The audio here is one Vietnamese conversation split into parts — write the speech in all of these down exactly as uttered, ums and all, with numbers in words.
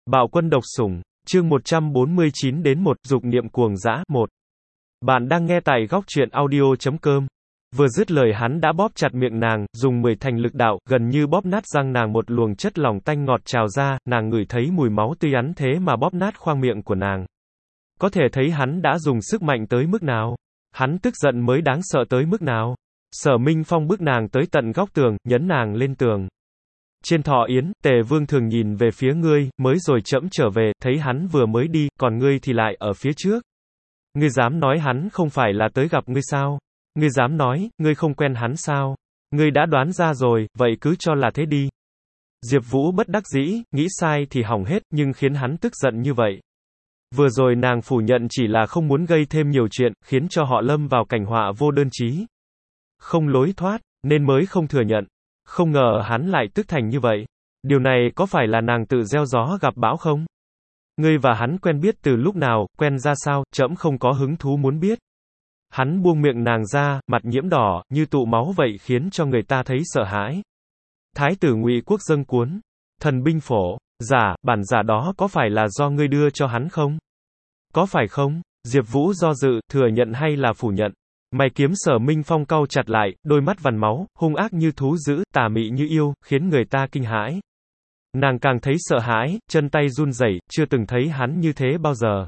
Bạo quân độc sủng, chương một trăm bốn mươi chín đến một, dục niệm cuồng dã, một. Bạn đang nghe tại góc truyện audio chấm com. Vừa dứt lời hắn đã bóp chặt miệng nàng, dùng mười thành lực đạo, gần như bóp nát răng nàng, một luồng chất lỏng tanh ngọt trào ra, nàng ngửi thấy mùi máu tươi ắn thế mà bóp nát khoang miệng của nàng. Có thể thấy hắn đã dùng sức mạnh tới mức nào. Hắn tức giận mới đáng sợ tới mức nào. Sở Minh Phong bức nàng tới tận góc tường, nhấn nàng lên tường. Trên thọ yến, Tề Vương thường nhìn về phía ngươi, mới rồi trẫm trở về, thấy hắn vừa mới đi, còn ngươi thì lại ở phía trước. Ngươi dám nói hắn không phải là tới gặp ngươi sao? Ngươi dám nói, ngươi không quen hắn sao? Ngươi đã đoán ra rồi, vậy cứ cho là thế đi. Diệp Vũ bất đắc dĩ, nghĩ sai thì hỏng hết, nhưng khiến hắn tức giận như vậy. Vừa rồi nàng phủ nhận chỉ là không muốn gây thêm nhiều chuyện, khiến cho họ lâm vào cảnh họa vô đơn chí. Không lối thoát, nên mới không thừa nhận. Không ngờ hắn lại tức thành như vậy. Điều này có phải là nàng tự gieo gió gặp bão không? Ngươi và hắn quen biết từ lúc nào, quen ra sao, trẫm không có hứng thú muốn biết. Hắn buông miệng nàng ra, mặt nhiễm đỏ, như tụ máu vậy, khiến cho người ta thấy sợ hãi. Thái tử Ngụy Quốc dâng cuốn, thần binh phổ, giả, bản giả đó có phải là do ngươi đưa cho hắn không? Có phải không? Diệp Vũ do dự, thừa nhận hay là phủ nhận? Mày kiếm Sở Minh Phong cau chặt lại, đôi mắt vằn máu, hung ác như thú dữ, tà mị như yêu, khiến người ta kinh hãi. Nàng càng thấy sợ hãi, chân tay run rẩy, chưa từng thấy hắn như thế bao giờ.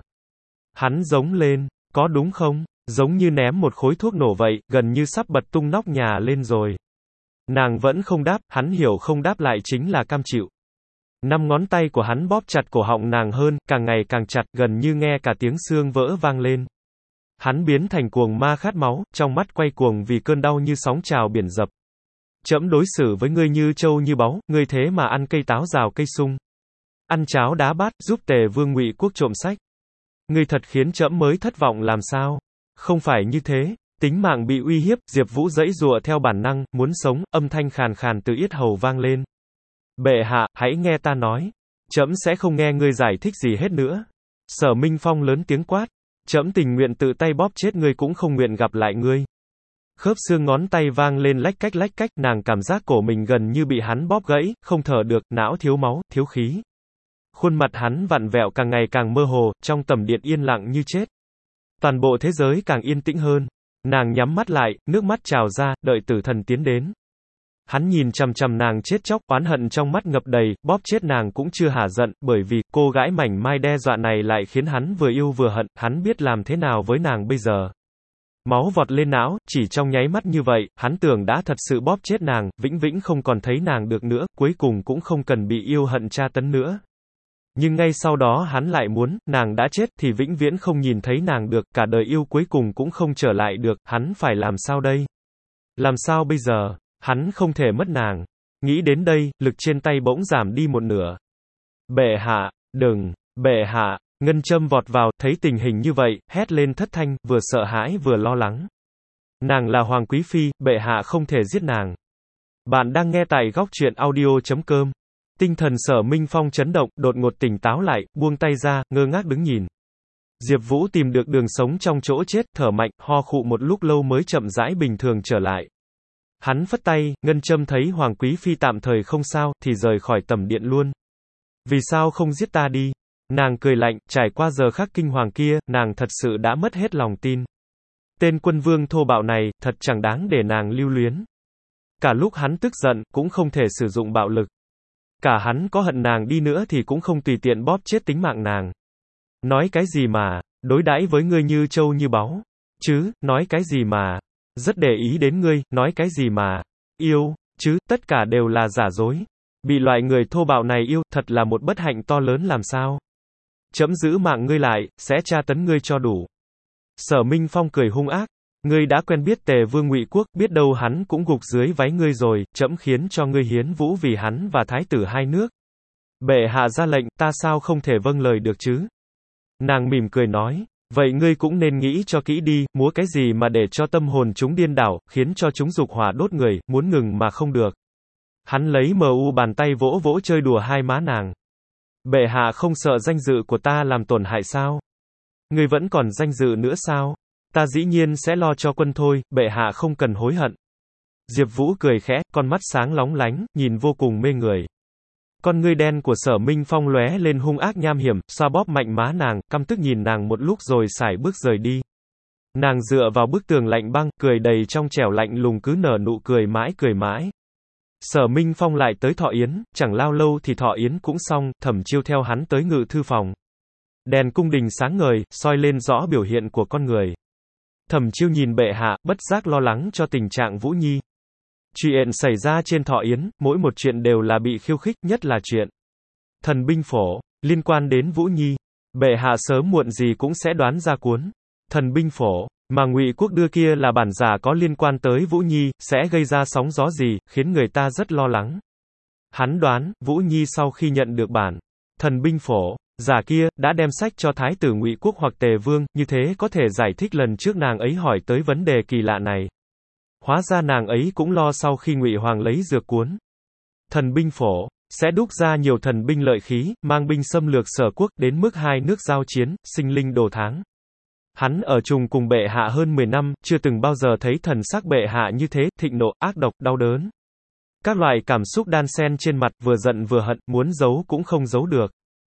Hắn giống lên, có đúng không? Giống như ném một khối thuốc nổ vậy, gần như sắp bật tung nóc nhà lên rồi. Nàng vẫn không đáp, hắn hiểu không đáp lại chính là cam chịu. Năm ngón tay của hắn bóp chặt cổ họng nàng hơn, càng ngày càng chặt, gần như nghe cả tiếng xương vỡ vang lên. Hắn biến thành cuồng ma khát máu, trong mắt quay cuồng vì cơn đau như sóng trào biển dập. Trẫm đối xử với ngươi như trâu như báu, ngươi thế mà ăn cây táo rào cây sung. Ăn cháo đá bát, giúp Tề Vương Ngụy Quốc trộm sách. Ngươi thật khiến trẫm mới thất vọng làm sao? Không phải như thế, tính mạng bị uy hiếp, Diệp Vũ giãy giụa theo bản năng, muốn sống, âm thanh khàn khàn từ yết hầu vang lên. Bệ hạ, hãy nghe ta nói. Trẫm sẽ không nghe ngươi giải thích gì hết nữa. Sở Minh Phong lớn tiếng quát. Trẫm tình nguyện tự tay bóp chết ngươi cũng không nguyện gặp lại ngươi. Khớp xương ngón tay vang lên lách cách lách cách, nàng cảm giác cổ mình gần như bị hắn bóp gãy, không thở được, não thiếu máu, thiếu khí. Khuôn mặt hắn vặn vẹo càng ngày càng mơ hồ, trong tầm điện yên lặng như chết. Toàn bộ thế giới càng yên tĩnh hơn. Nàng nhắm mắt lại, nước mắt trào ra, đợi tử thần tiến đến. Hắn nhìn chằm chằm nàng chết chóc, oán hận trong mắt ngập đầy, bóp chết nàng cũng chưa hả giận, bởi vì cô gái mảnh mai đe dọa này lại khiến hắn vừa yêu vừa hận, hắn biết làm thế nào với nàng bây giờ. Máu vọt lên não, chỉ trong nháy mắt như vậy, hắn tưởng đã thật sự bóp chết nàng, vĩnh viễn không còn thấy nàng được nữa, cuối cùng cũng không cần bị yêu hận tra tấn nữa. Nhưng ngay sau đó hắn lại muốn, nàng đã chết thì vĩnh viễn không nhìn thấy nàng được, cả đời yêu cuối cùng cũng không trở lại được, hắn phải làm sao đây? Làm sao bây giờ? Hắn không thể mất nàng. Nghĩ đến đây, lực trên tay bỗng giảm đi một nửa. Bệ hạ, đừng, bệ hạ, Ngân Châm vọt vào, thấy tình hình như vậy, hét lên thất thanh, vừa sợ hãi vừa lo lắng. Nàng là Hoàng Quý Phi, bệ hạ không thể giết nàng. Bạn đang nghe tại góc truyện audio chấm com. Tinh thần Sở Minh Phong chấn động, đột ngột tỉnh táo lại, buông tay ra, ngơ ngác đứng nhìn. Diệp Vũ tìm được đường sống trong chỗ chết, thở mạnh, ho khụ một lúc lâu mới chậm rãi bình thường trở lại. Hắn phất tay, Ngân Châm thấy Hoàng Quý Phi tạm thời không sao, thì rời khỏi tầm điện luôn. Vì sao không giết ta đi? Nàng cười lạnh, trải qua giờ khắc kinh hoàng kia, nàng thật sự đã mất hết lòng tin. Tên quân vương thô bạo này, thật chẳng đáng để nàng lưu luyến. Cả lúc hắn tức giận, cũng không thể sử dụng bạo lực. Cả hắn có hận nàng đi nữa thì cũng không tùy tiện bóp chết tính mạng nàng. Nói cái gì mà, đối đãi với ngươi như trâu như báu. Chứ, nói cái gì mà, rất để ý đến ngươi, nói cái gì mà, yêu, chứ, tất cả đều là giả dối. Bị loại người thô bạo này yêu, thật là một bất hạnh to lớn làm sao. Trẫm giữ mạng ngươi lại, sẽ tra tấn ngươi cho đủ. Sở Minh Phong cười hung ác. Ngươi đã quen biết Tề Vương Ngụy Quốc, biết đâu hắn cũng gục dưới váy ngươi rồi, trẫm khiến cho ngươi hiến vũ vì hắn và thái tử hai nước. Bệ hạ ra lệnh, ta sao không thể vâng lời được chứ? Nàng mỉm cười nói, vậy ngươi cũng nên nghĩ cho kỹ đi, múa cái gì mà để cho tâm hồn chúng điên đảo, khiến cho chúng dục hỏa đốt người, muốn ngừng mà không được. Hắn lấy mờ u bàn tay vỗ vỗ chơi đùa hai má nàng. Bệ hạ không sợ danh dự của ta làm tổn hại sao? Ngươi vẫn còn danh dự nữa sao? Ta dĩ nhiên sẽ lo cho quân thôi, bệ hạ không cần hối hận. Diệp Vũ cười khẽ, con mắt sáng lóng lánh, nhìn vô cùng mê người. Con ngươi đen của Sở Minh Phong lóe lên hung ác nham hiểm, xoa bóp mạnh má nàng, căm tức nhìn nàng một lúc rồi sải bước rời đi. Nàng dựa vào bức tường lạnh băng, cười đầy trong trẻo lạnh lùng cứ nở nụ cười mãi cười mãi. Sở Minh Phong lại tới thọ yến, chẳng lao lâu thì thọ yến cũng xong, Thẩm Chiêu theo hắn tới ngự thư phòng. Đèn cung đình sáng ngời, soi lên rõ biểu hiện của con người. Thẩm Chiêu nhìn bệ hạ, bất giác lo lắng cho tình trạng Vũ Nhi. Chuyện xảy ra trên thọ yến, mỗi một chuyện đều là bị khiêu khích, nhất là chuyện thần binh phổ, liên quan đến Vũ Nhi. Bệ hạ sớm muộn gì cũng sẽ đoán ra cuốn thần binh phổ mà Ngụy Quốc đưa kia là bản giả có liên quan tới Vũ Nhi, sẽ gây ra sóng gió gì, khiến người ta rất lo lắng. Hắn đoán, Vũ Nhi sau khi nhận được bản thần binh phổ giả kia, đã đem sách cho Thái tử Ngụy Quốc hoặc Tề Vương, như thế có thể giải thích lần trước nàng ấy hỏi tới vấn đề kỳ lạ này. Hóa ra nàng ấy cũng lo sau khi Ngụy Hoàng lấy dược cuốn thần binh phổ, sẽ đúc ra nhiều thần binh lợi khí, mang binh xâm lược Sở Quốc, đến mức hai nước giao chiến, sinh linh đồ tháng. Hắn ở chung cùng bệ hạ hơn mười năm, chưa từng bao giờ thấy thần sắc bệ hạ như thế, thịnh nộ, ác độc, đau đớn. Các loại cảm xúc đan xen trên mặt, vừa giận vừa hận, muốn giấu cũng không giấu được.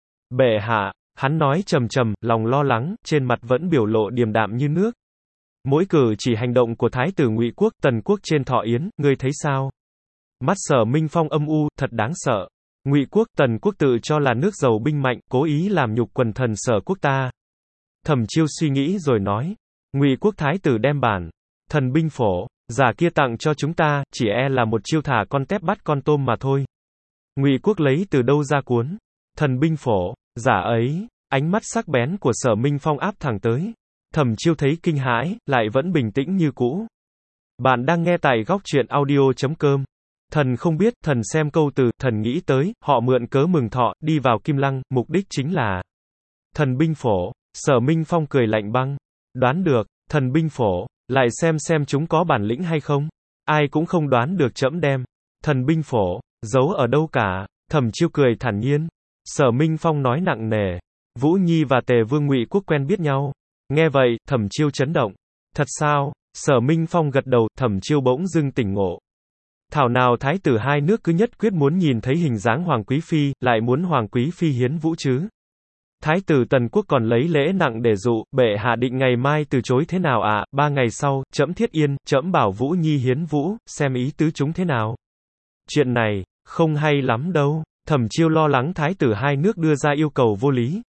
Bệ hạ, hắn nói trầm trầm, lòng lo lắng, trên mặt vẫn biểu lộ điềm đạm như nước. Mỗi cử chỉ hành động của Thái tử Ngụy Quốc, Tần Quốc trên thọ yến, ngươi thấy sao? Mắt Sở Minh Phong âm u, thật đáng sợ. Ngụy Quốc, Tần Quốc tự cho là nước giàu binh mạnh, cố ý làm nhục quần thần Sở Quốc ta. Thẩm Chiêu suy nghĩ rồi nói, Ngụy Quốc Thái tử đem bản thần binh phổ giả kia tặng cho chúng ta, chỉ e là một chiêu thả con tép bắt con tôm mà thôi. Ngụy Quốc lấy từ đâu ra cuốn thần binh phổ giả ấy? Ánh mắt sắc bén của Sở Minh Phong áp thẳng tới. Thẩm Chiêu thấy kinh hãi, lại vẫn bình tĩnh như cũ. Bạn đang nghe tại góc truyện audio chấm com. Thần không biết, thần xem câu từ, thần nghĩ tới, họ mượn cớ mừng thọ, đi vào Kim Lăng, mục đích chính là thần binh phổ. Sở Minh Phong cười lạnh băng. Đoán được, thần binh phổ, lại xem xem chúng có bản lĩnh hay không. Ai cũng không đoán được trẫm đem thần binh phổ giấu ở đâu cả. Thẩm Chiêu cười thản nhiên. Sở Minh Phong nói nặng nề, Vũ Nhi và Tề Vương Ngụy Quốc quen biết nhau. Nghe vậy, Thẩm Chiêu chấn động. Thật sao? Sở Minh Phong gật đầu, Thẩm Chiêu bỗng dưng tỉnh ngộ. Thảo nào thái tử hai nước cứ nhất quyết muốn nhìn thấy hình dáng Hoàng Quý Phi, lại muốn Hoàng Quý Phi hiến vũ chứ? Thái tử Tần Quốc còn lấy lễ nặng để dụ, bệ hạ định ngày mai từ chối thế nào ạ? À? Ba ngày sau, trẫm thiết yên, trẫm bảo Vũ Nhi hiến vũ, xem ý tứ chúng thế nào. Chuyện này, không hay lắm đâu. Thẩm Chiêu lo lắng thái tử hai nước đưa ra yêu cầu vô lý.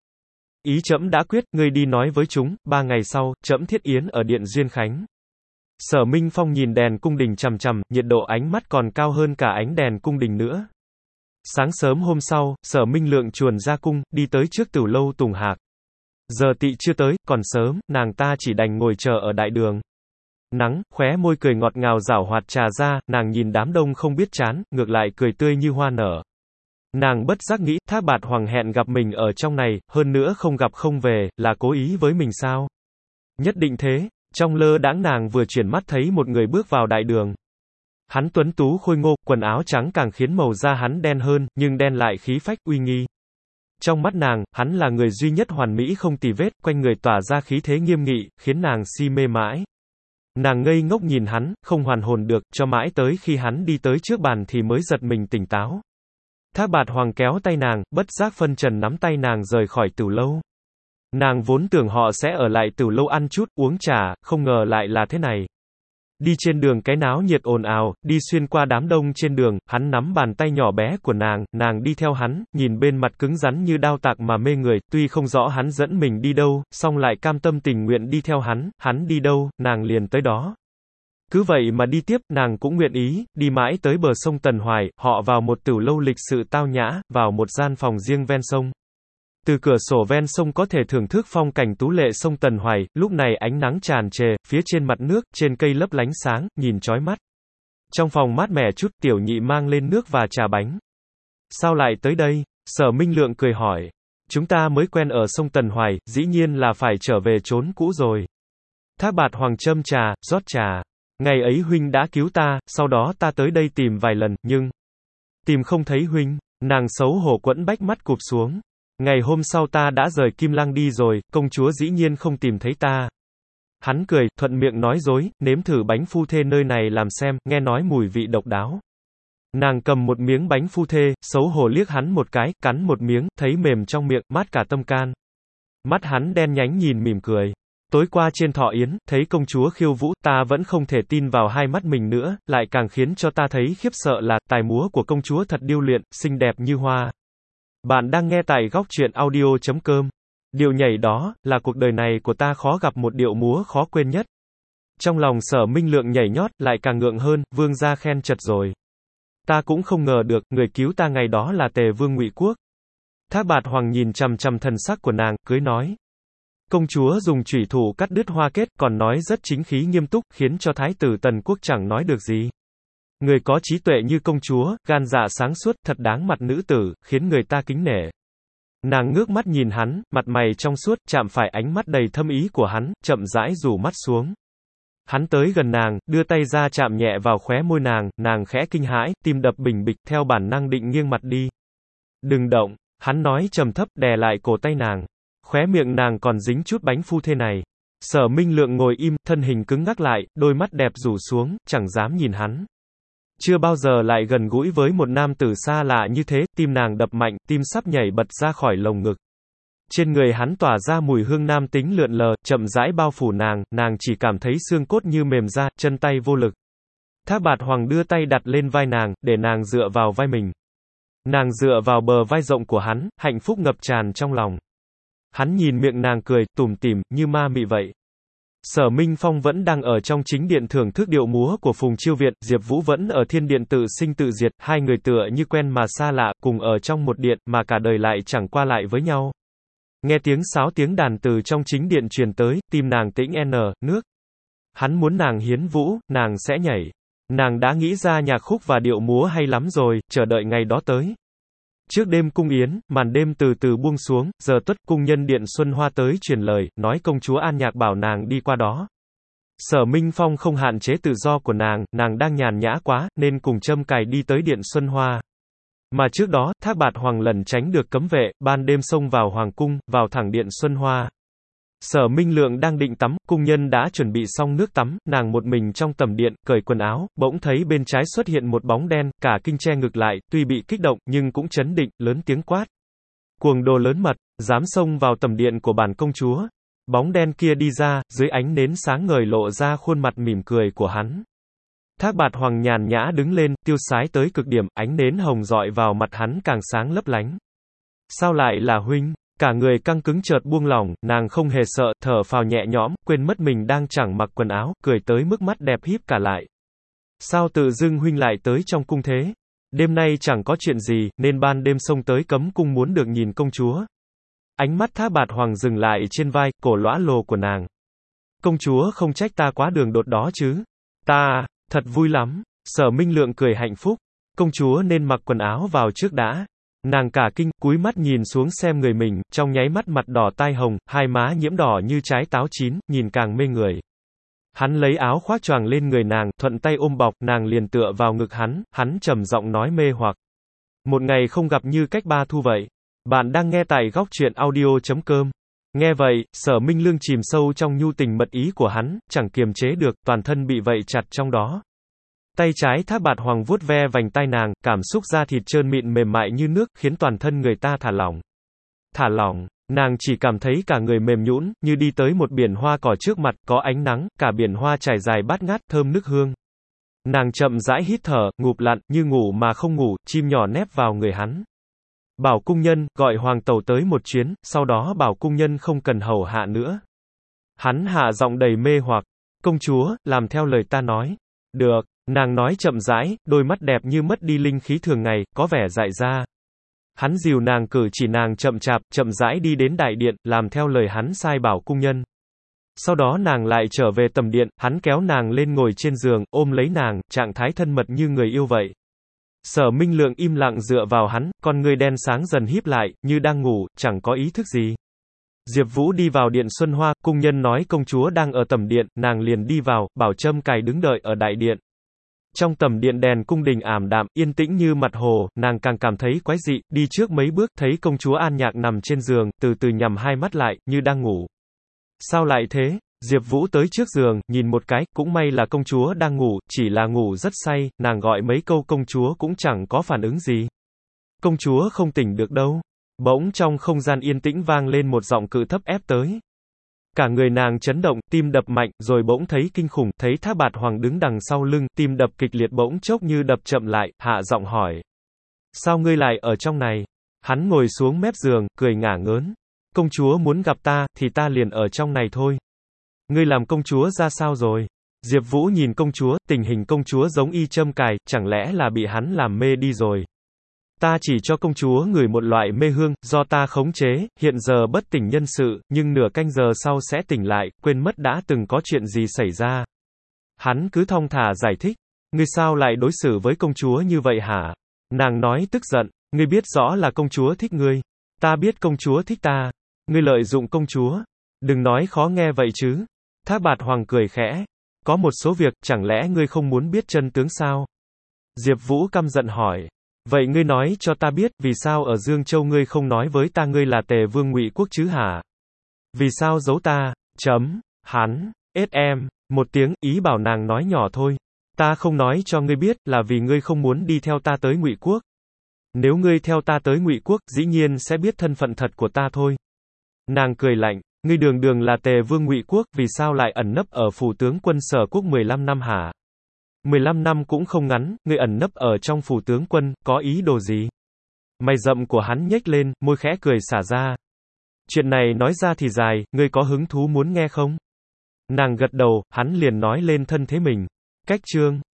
Ý trẫm đã quyết, ngươi đi nói với chúng, ba ngày sau, trẫm thiết yến ở điện Duyên Khánh. Sở Minh Phong nhìn đèn cung đình chằm chằm, nhiệt độ ánh mắt còn cao hơn cả ánh đèn cung đình nữa. Sáng sớm hôm sau, Sở Minh Lượng chuồn ra cung, đi tới trước Tửu lâu Tùng Hạc. Giờ tỵ chưa tới, còn sớm, nàng ta chỉ đành ngồi chờ ở đại đường. Nắng, khóe môi cười ngọt ngào giảo hoạt trà ra, nàng nhìn đám đông không biết chán, ngược lại cười tươi như hoa nở. Nàng bất giác nghĩ, Thác Bạt Hoàng hẹn gặp mình ở trong này, hơn nữa không gặp không về, là cố ý với mình sao? Nhất định thế. Trong lơ đãng nàng vừa chuyển mắt thấy một người bước vào đại đường. Hắn tuấn tú khôi ngô, quần áo trắng càng khiến màu da hắn đen hơn, nhưng đen lại khí phách, uy nghi. Trong mắt nàng, hắn là người duy nhất hoàn mỹ không tì vết, quanh người tỏa ra khí thế nghiêm nghị, khiến nàng si mê mãi. Nàng ngây ngốc nhìn hắn, không hoàn hồn được, cho mãi tới khi hắn đi tới trước bàn thì mới giật mình tỉnh táo. Thác Bạt Hoàng kéo tay nàng, bất giác phân trần nắm tay nàng rời khỏi Tửu lâu. Nàng vốn tưởng họ sẽ ở lại Tửu lâu ăn chút, uống trà, không ngờ lại là thế này. Đi trên đường cái náo nhiệt ồn ào, đi xuyên qua đám đông trên đường, hắn nắm bàn tay nhỏ bé của nàng, nàng đi theo hắn, nhìn bên mặt cứng rắn như đao tạc mà mê người, tuy không rõ hắn dẫn mình đi đâu, song lại cam tâm tình nguyện đi theo hắn, hắn đi đâu, nàng liền tới đó. Cứ vậy mà đi tiếp, nàng cũng nguyện ý, đi mãi tới bờ sông Tần Hoài, họ vào một Tửu lâu lịch sự tao nhã, vào một gian phòng riêng ven sông. Từ cửa sổ ven sông có thể thưởng thức phong cảnh tú lệ sông Tần Hoài, lúc này ánh nắng tràn trề, phía trên mặt nước, trên cây lấp lánh sáng, nhìn chói mắt. Trong phòng mát mẻ chút, tiểu nhị mang lên nước và trà bánh. Sao lại tới đây? Sở Minh Lượng cười hỏi. Chúng ta mới quen ở sông Tần Hoài, dĩ nhiên là phải trở về chốn cũ rồi. Thác Bạt Hoàng châm trà, rót trà. Ngày ấy huynh đã cứu ta, sau đó ta tới đây tìm vài lần, nhưng tìm không thấy huynh. Nàng xấu hổ quẫn bách mắt cụp xuống. Ngày hôm sau ta đã rời Kim Lăng đi rồi, công chúa dĩ nhiên không tìm thấy ta. Hắn cười, thuận miệng nói dối, nếm thử bánh phu thê nơi này làm xem, nghe nói mùi vị độc đáo. Nàng cầm một miếng bánh phu thê, xấu hổ liếc hắn một cái, cắn một miếng, thấy mềm trong miệng, mát cả tâm can. Mắt hắn đen nhánh nhìn mỉm cười. Tối qua trên thọ yến, thấy công chúa khiêu vũ, ta vẫn không thể tin vào hai mắt mình nữa, lại càng khiến cho ta thấy khiếp sợ là, tài múa của công chúa thật điêu luyện, xinh đẹp như hoa. Bạn đang nghe tại góc truyện audio chấm com. Điệu nhảy đó, là cuộc đời này của ta khó gặp một điệu múa khó quên nhất. Trong lòng Sở Minh Lượng nhảy nhót, lại càng ngượng hơn, vương gia khen chật rồi. Ta cũng không ngờ được, người cứu ta ngày đó là Tề vương Ngụy Quốc. Thác Bạt Hoàng nhìn chằm chằm thần sắc của nàng, cưới nói. Công chúa dùng chủy thủ cắt đứt hoa kết, còn nói rất chính khí nghiêm túc, khiến cho thái tử Tần Quốc chẳng nói được gì. Người có trí tuệ như công chúa, gan dạ sáng suốt, thật đáng mặt nữ tử, khiến người ta kính nể. Nàng ngước mắt nhìn hắn, mặt mày trong suốt, chạm phải ánh mắt đầy thâm ý của hắn, chậm rãi rủ mắt xuống. Hắn tới gần nàng, đưa tay ra chạm nhẹ vào khóe môi nàng, nàng khẽ kinh hãi, tim đập bình bịch, theo bản năng định nghiêng mặt đi. Đừng động, hắn nói trầm thấp, đè lại cổ tay nàng. Khóe miệng nàng còn dính chút bánh phu thê này. Sở Minh Lượng ngồi im, thân hình cứng ngắc lại, đôi mắt đẹp rủ xuống, chẳng dám nhìn hắn. Chưa bao giờ lại gần gũi với một nam tử xa lạ như thế, tim nàng đập mạnh, tim sắp nhảy bật ra khỏi lồng ngực. Trên người hắn tỏa ra mùi hương nam tính lượn lờ, chậm rãi bao phủ nàng, nàng chỉ cảm thấy xương cốt như mềm ra, chân tay vô lực. Thác Bạt Hoàng đưa tay đặt lên vai nàng, để nàng dựa vào vai mình. Nàng dựa vào bờ vai rộng của hắn, hạnh phúc ngập tràn trong lòng. Hắn nhìn miệng nàng cười, tủm tỉm, như ma mị vậy. Sở Minh Phong vẫn đang ở trong chính điện thưởng thức điệu múa của Phùng Chiêu Việt, Diệp Vũ vẫn ở thiên điện tự sinh tự diệt, hai người tựa như quen mà xa lạ, cùng ở trong một điện, mà cả đời lại chẳng qua lại với nhau. Nghe tiếng sáo tiếng đàn từ trong chính điện truyền tới, tim nàng tĩnh n, nước. Hắn muốn nàng hiến vũ, nàng sẽ nhảy. Nàng đã nghĩ ra nhạc khúc và điệu múa hay lắm rồi, chờ đợi ngày đó tới. Trước đêm cung yến, màn đêm từ từ buông xuống, giờ tuất cung nhân điện Xuân Hoa tới truyền lời, nói công chúa An Nhạc bảo nàng đi qua đó. Sở Minh Phong không hạn chế tự do của nàng, nàng đang nhàn nhã quá, nên cùng châm cài đi tới điện Xuân Hoa. Mà trước đó, Thác Bạt Hoàng lẩn tránh được cấm vệ, ban đêm xông vào hoàng cung, vào thẳng điện Xuân Hoa. Sở Minh Lượng đang định tắm, cung nhân đã chuẩn bị xong nước tắm, nàng một mình trong tầm điện, cởi quần áo, bỗng thấy bên trái xuất hiện một bóng đen, cả kinh che ngực lại, tuy bị kích động, nhưng cũng chấn định, lớn tiếng quát. Cuồng đồ lớn mật, dám xông vào tầm điện của bản công chúa. Bóng đen kia đi ra, dưới ánh nến sáng ngời lộ ra khuôn mặt mỉm cười của hắn. Thác Bạt Hoàng nhàn nhã đứng lên, tiêu sái tới cực điểm, ánh nến hồng rọi vào mặt hắn càng sáng lấp lánh. Sao lại là huynh? Cả người căng cứng chợt buông lỏng, nàng không hề sợ, thở phào nhẹ nhõm, quên mất mình đang chẳng mặc quần áo, cười tới mức mắt đẹp híp cả lại. Sao tự dưng huynh lại tới trong cung thế? Đêm nay chẳng có chuyện gì, nên ban đêm xông tới cấm cung muốn được nhìn công chúa. Ánh mắt Thác Bạt Hoàng dừng lại trên vai, cổ lõa lồ của nàng. Công chúa không trách ta quá đường đột đó chứ? Ta, thật vui lắm. Sở Minh Lượng cười hạnh phúc. Công chúa nên mặc quần áo vào trước đã. Nàng cả kinh, cúi mắt nhìn xuống xem người mình, trong nháy mắt mặt đỏ tai hồng, hai má nhiễm đỏ như trái táo chín, nhìn càng mê người. Hắn lấy áo khoác choàng lên người nàng, thuận tay ôm bọc, nàng liền tựa vào ngực hắn, hắn trầm giọng nói mê hoặc. Một ngày không gặp như cách ba thu vậy. Bạn đang nghe tại góc truyện audio chấm com. Nghe vậy, Sở Minh Lương chìm sâu trong nhu tình mật ý của hắn, chẳng kiềm chế được, toàn thân bị vây chặt trong đó. Tay trái Thác Bạt Hoàng vuốt ve vành tai nàng, cảm xúc da thịt trơn mịn mềm mại như nước, khiến toàn thân người ta thả lỏng. Thả lỏng, nàng chỉ cảm thấy cả người mềm nhũn, như đi tới một biển hoa cỏ trước mặt, có ánh nắng, cả biển hoa trải dài bát ngát, thơm nức hương. Nàng chậm rãi hít thở, ngụp lặn, như ngủ mà không ngủ, chim nhỏ nép vào người hắn. Bảo cung nhân, gọi hoàng tẩu tới một chuyến, sau đó bảo cung nhân không cần hầu hạ nữa. Hắn hạ giọng đầy mê hoặc. Công chúa, làm theo lời ta nói. Được. Nàng nói chậm rãi, đôi mắt đẹp như mất đi linh khí thường ngày, có vẻ dại ra. Hắn dìu nàng cử chỉ nàng chậm chạp, chậm rãi đi đến đại điện, làm theo lời hắn sai bảo cung nhân. Sau đó nàng lại trở về tầm điện, hắn kéo nàng lên ngồi trên giường, ôm lấy nàng, trạng thái thân mật như người yêu vậy. Sở Minh Lượng im lặng dựa vào hắn, con người đen sáng dần híp lại, như đang ngủ, chẳng có ý thức gì. Diệp Vũ đi vào điện Xuân Hoa, cung nhân nói công chúa đang ở tầm điện, nàng liền đi vào, bảo Trâm Cài đứng đợi ở đại điện. Trong tầm điện đèn cung đình ảm đạm, yên tĩnh như mặt hồ, nàng càng cảm thấy quái dị, đi trước mấy bước, thấy công chúa An Nhạc nằm trên giường, từ từ nhắm hai mắt lại, như đang ngủ. Sao lại thế? Diệp Vũ tới trước giường, nhìn một cái, cũng may là công chúa đang ngủ, chỉ là ngủ rất say, nàng gọi mấy câu công chúa cũng chẳng có phản ứng gì. Công chúa không tỉnh được đâu. Bỗng trong không gian yên tĩnh vang lên một giọng cự thấp ép tới. Cả người nàng chấn động, tim đập mạnh, rồi bỗng thấy kinh khủng, thấy Thác Bạt Hoàng đứng đằng sau lưng, tim đập kịch liệt bỗng chốc như đập chậm lại, hạ giọng hỏi. Sao ngươi lại ở trong này? Hắn ngồi xuống mép giường, cười ngả ngớn. Công chúa muốn gặp ta, thì ta liền ở trong này thôi. Ngươi làm công chúa ra sao rồi? Diệp Vũ nhìn công chúa, tình hình công chúa giống y châm cài, chẳng lẽ là bị hắn làm mê đi rồi? Ta chỉ cho công chúa ngửi một loại mê hương, do ta khống chế, hiện giờ bất tỉnh nhân sự, nhưng nửa canh giờ sau sẽ tỉnh lại, quên mất đã từng có chuyện gì xảy ra. Hắn cứ thong thả giải thích. Ngươi sao lại đối xử với công chúa như vậy hả? Nàng nói tức giận. Ngươi biết rõ là công chúa thích ngươi. Ta biết công chúa thích ta. Ngươi lợi dụng công chúa. Đừng nói khó nghe vậy chứ. Thác Bạt Hoàng cười khẽ. Có một số việc, chẳng lẽ ngươi không muốn biết chân tướng sao? Diệp Vũ căm giận hỏi. Vậy ngươi nói cho ta biết, vì sao ở Dương Châu ngươi không nói với ta ngươi là Tề Vương Ngụy Quốc chứ hả? Vì sao giấu ta? Chấm. Hắn. Ết em. Một tiếng, ý bảo nàng nói nhỏ thôi. Ta không nói cho ngươi biết, là vì ngươi không muốn đi theo ta tới Ngụy Quốc. Nếu ngươi theo ta tới Ngụy Quốc, dĩ nhiên sẽ biết thân phận thật của ta thôi. Nàng cười lạnh. Ngươi đường đường là Tề Vương Ngụy Quốc, vì sao lại ẩn nấp ở phủ tướng quân Sở Quốc mười lăm năm hả? mười lăm năm cũng không ngắn, ngươi ẩn nấp ở trong phủ tướng quân, có ý đồ gì? Mày rậm của hắn nhếch lên, môi khẽ cười xả ra. Chuyện này nói ra thì dài, ngươi có hứng thú muốn nghe không? Nàng gật đầu, hắn liền nói lên thân thế mình. Cách chương